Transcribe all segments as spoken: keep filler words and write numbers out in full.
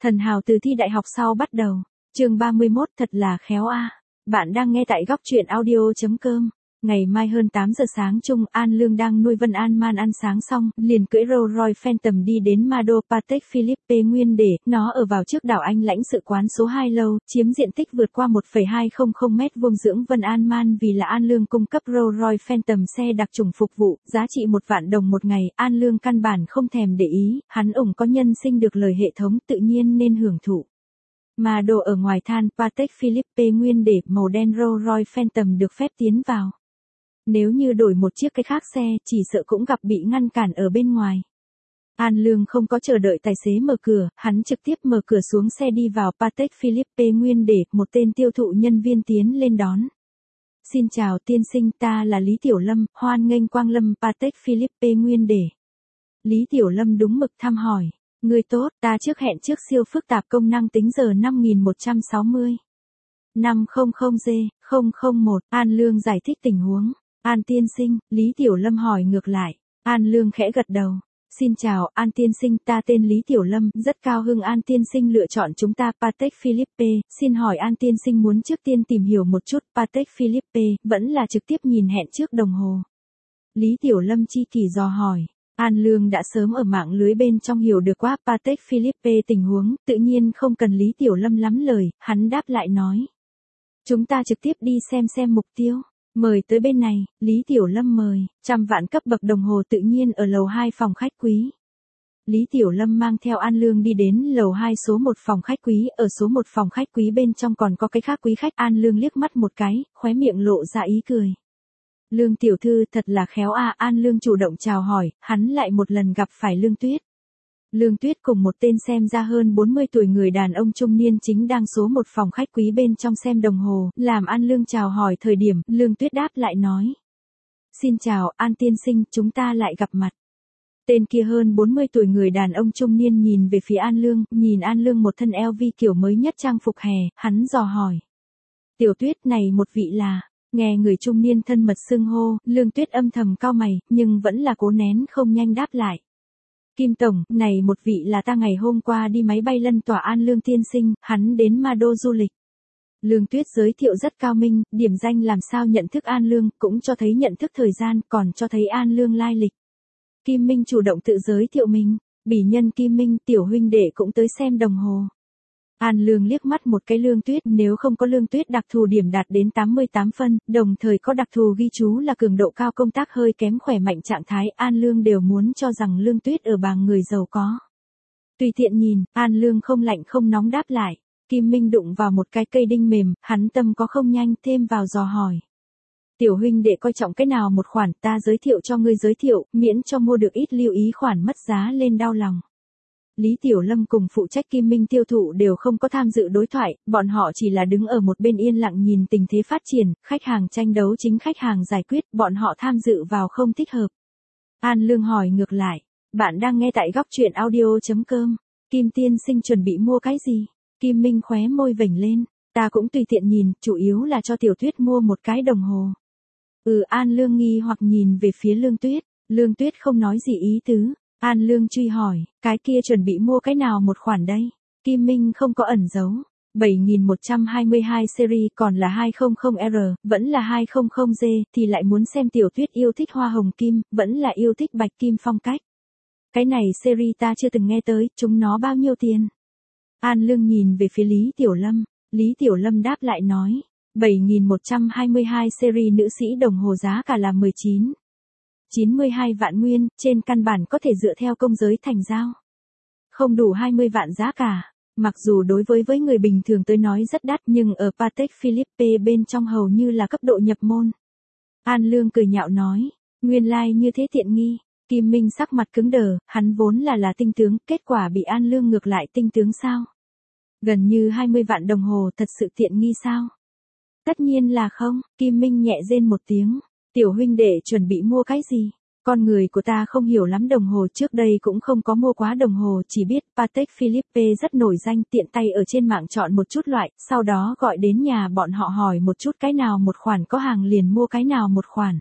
Thần hào từ thi đại học sau bắt đầu. Chương ba mươi mốt thật là khéo a. Bạn đang nghe tại góc truyện audio chấm com. Ngày mai hơn tám giờ sáng chung, An Lương đang nuôi Vân An Man ăn sáng xong, liền cưỡi Rolls Royce Phantom đi đến Mado Patek Philippe nguyên để, nó ở vào trước đảo Anh lãnh sự quán số hai lâu, chiếm diện tích vượt qua một phẩy hai không không mét vuông dưỡng Vân An Man vì là An Lương cung cấp Rolls Royce Phantom xe đặc trùng phục vụ, giá trị một vạn đồng một ngày, An Lương căn bản không thèm để ý, hắn ủng có nhân sinh được lời hệ thống tự nhiên nên hưởng thụ. Mà đồ ở ngoài than Patek Philippe nguyên để màu đen Rolls Royce Phantom được phép tiến vào. Nếu như đổi một chiếc cái khác xe, chỉ sợ cũng gặp bị ngăn cản ở bên ngoài. An Lương không có chờ đợi tài xế mở cửa, hắn trực tiếp mở cửa xuống xe đi vào Patek Philippe nguyên để, một tên tiêu thụ nhân viên tiến lên đón. Xin chào tiên sinh, ta là Lý Tiểu Lâm, hoan nghênh quang lâm Patek Philippe nguyên để. Lý Tiểu Lâm đúng mực thăm hỏi. Người tốt, ta trước hẹn trước siêu phức tạp công năng tính giờ năm nghìn một trăm sáu mươi. năm trăm G, không không một, An Lương giải thích tình huống. An tiên sinh, Lý Tiểu Lâm hỏi ngược lại. An Lương khẽ gật đầu. Xin chào, An tiên sinh, ta tên Lý Tiểu Lâm, rất cao hưng An tiên sinh lựa chọn chúng ta Patek Philippe, xin hỏi An tiên sinh muốn trước tiên tìm hiểu một chút Patek Philippe, vẫn là trực tiếp nhìn hẹn trước đồng hồ. Lý Tiểu Lâm chi kỳ dò hỏi. An Lương đã sớm ở mạng lưới bên trong hiểu được qua Patek Philippe tình huống, tự nhiên không cần Lý Tiểu Lâm lắm lời, hắn đáp lại nói. Chúng ta trực tiếp đi xem xem mục tiêu. Mời tới bên này, Lý Tiểu Lâm mời, trăm vạn cấp bậc đồng hồ tự nhiên ở lầu hai phòng khách quý. Lý Tiểu Lâm mang theo An Lương đi đến lầu hai số một phòng khách quý, ở số một phòng khách quý bên trong còn có cái khác quý khách. An Lương liếc mắt một cái, khóe miệng lộ ra ý cười. Lương tiểu thư thật là khéo a. An Lương chủ động chào hỏi, hắn lại một lần gặp phải Lương Tuyết. Lương Tuyết cùng một tên xem ra hơn bốn mươi tuổi người đàn ông trung niên chính đang số một phòng khách quý bên trong xem đồng hồ, làm An Lương chào hỏi thời điểm, Lương Tuyết đáp lại nói. Xin chào, An tiên sinh, chúng ta lại gặp mặt. Tên kia hơn bốn mươi tuổi người đàn ông trung niên nhìn về phía An Lương, nhìn An Lương một thân eo vi kiểu mới nhất trang phục hè, hắn dò hỏi. Tiểu Tuyết này một vị là, nghe người trung niên thân mật xưng hô, Lương Tuyết âm thầm cau mày, nhưng vẫn là cố nén không nhanh đáp lại. Kim Tổng, này một vị là ta ngày hôm qua đi máy bay lân tỏa An Lương tiên sinh, hắn đến Mado du lịch. Lương Tuyết giới thiệu rất cao minh, điểm danh làm sao nhận thức An Lương, cũng cho thấy nhận thức thời gian, còn cho thấy An Lương lai lịch. Kim Minh chủ động tự giới thiệu mình, bỉ nhân Kim Minh, tiểu huynh đệ cũng tới xem đồng hồ. An Lương liếc mắt một cái Lương Tuyết, nếu không có Lương Tuyết đặc thù điểm đạt đến tám mươi tám phân, đồng thời có đặc thù ghi chú là cường độ cao công tác hơi kém khỏe mạnh trạng thái, An Lương đều muốn cho rằng Lương Tuyết ở bảng người giàu có. Tùy tiện nhìn, An Lương không lạnh không nóng đáp lại. Kim Minh đụng vào một cái cây đinh mềm, hắn tâm có không nhanh, thêm vào dò hỏi. Tiểu huynh đệ coi trọng cái nào một khoản, ta giới thiệu cho ngươi giới thiệu, miễn cho mua được ít lưu ý khoản mất giá lên đau lòng. Lý Tiểu Lâm cùng phụ trách Kim Minh tiêu thụ đều không có tham dự đối thoại, bọn họ chỉ là đứng ở một bên yên lặng nhìn tình thế phát triển, khách hàng tranh đấu chính khách hàng giải quyết, bọn họ tham dự vào không thích hợp. An Lương hỏi ngược lại, bạn đang nghe tại góc truyện audio chấm com, Kim tiên sinh chuẩn bị mua cái gì? Kim Minh khóe môi vểnh lên, ta cũng tùy tiện nhìn, chủ yếu là cho Tiểu Tuyết mua một cái đồng hồ. Ừ, An Lương nghi hoặc nhìn về phía Lương Tuyết, Lương Tuyết không nói gì ý tứ. An Lương truy hỏi, cái kia chuẩn bị mua cái nào một khoản đây? Kim Minh không có ẩn giấu. bảy nghìn một trăm hai mươi hai series còn là hai trăm R, vẫn là hai trăm G, thì lại muốn xem Tiểu Tuyết yêu thích hoa hồng kim, vẫn là yêu thích bạch kim phong cách. Cái này series ta chưa từng nghe tới, chúng nó bao nhiêu tiền? An Lương nhìn về phía Lý Tiểu Lâm. Lý Tiểu Lâm đáp lại nói, bảy nghìn một trăm hai mươi hai series nữ sĩ đồng hồ giá cả là mười chín. chín mươi hai vạn nguyên, trên căn bản có thể dựa theo công giới thành giao. Không đủ hai mươi vạn giá cả. Mặc dù đối với với người bình thường tới nói rất đắt nhưng ở Patek Philippe bên trong hầu như là cấp độ nhập môn. An Lương cười nhạo nói, nguyên lai like như thế tiện nghi. Kim Minh sắc mặt cứng đờ, hắn vốn là là tinh tướng, kết quả bị An Lương ngược lại tinh tướng sao? Gần như hai mươi vạn đồng hồ thật sự tiện nghi sao? Tất nhiên là không, Kim Minh nhẹ rên một tiếng. Tiểu huynh đệ chuẩn bị mua cái gì? Con người của ta không hiểu lắm đồng hồ, trước đây cũng không có mua quá đồng hồ, chỉ biết Patek Philippe rất nổi danh, tiện tay ở trên mạng chọn một chút loại, sau đó gọi đến nhà bọn họ hỏi một chút cái nào một khoản có hàng liền mua cái nào một khoản.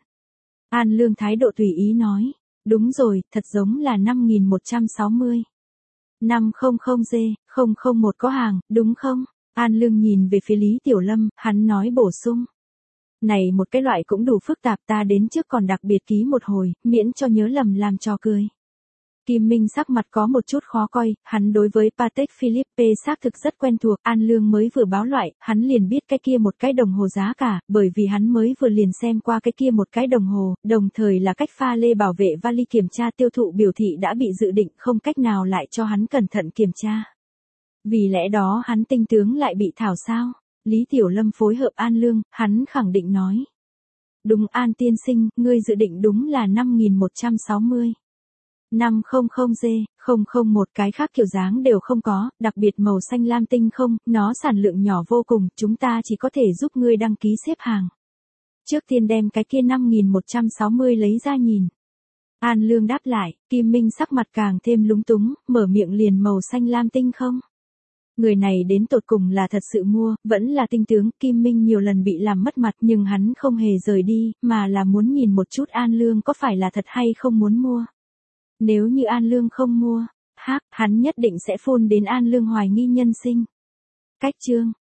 An Lương thái độ tùy ý nói, đúng rồi, thật giống là năm nghìn một trăm sáu mươi. năm trăm G, không không một có hàng, đúng không? An Lương nhìn về phía Lý Tiểu Lâm, hắn nói bổ sung. Này một cái loại cũng đủ phức tạp, ta đến trước còn đặc biệt ký một hồi, miễn cho nhớ lầm làm trò cười. Kim Minh sắc mặt có một chút khó coi, hắn đối với Patek Philippe xác thực rất quen thuộc, An Lương mới vừa báo loại, hắn liền biết cái kia một cái đồng hồ giá cả, bởi vì hắn mới vừa liền xem qua cái kia một cái đồng hồ, đồng thời là cách pha lê bảo vệ vali kiểm tra tiêu thụ biểu thị đã bị dự định, không cách nào lại cho hắn cẩn thận kiểm tra. Vì lẽ đó hắn tinh tướng lại bị thảo sao? Lý Tiểu Lâm phối hợp An Lương, hắn khẳng định nói. Đúng An tiên sinh, ngươi dự định đúng là năm nghìn một trăm sáu mươi. năm trăm G, không không một cái khác kiểu dáng đều không có, đặc biệt màu xanh lam tinh không, nó sản lượng nhỏ vô cùng, chúng ta chỉ có thể giúp ngươi đăng ký xếp hàng. Trước tiên đem cái kia năm nghìn một trăm sáu mươi lấy ra nhìn. An Lương đáp lại, Kim Minh sắc mặt càng thêm lúng túng, mở miệng liền màu xanh lam tinh không. Người này đến tột cùng là thật sự mua, vẫn là tinh tướng, Kim Minh nhiều lần bị làm mất mặt nhưng hắn không hề rời đi, mà là muốn nhìn một chút An Lương có phải là thật hay không muốn mua. Nếu như An Lương không mua, hắc, hắn nhất định sẽ phun đến An Lương hoài nghi nhân sinh. Cách chương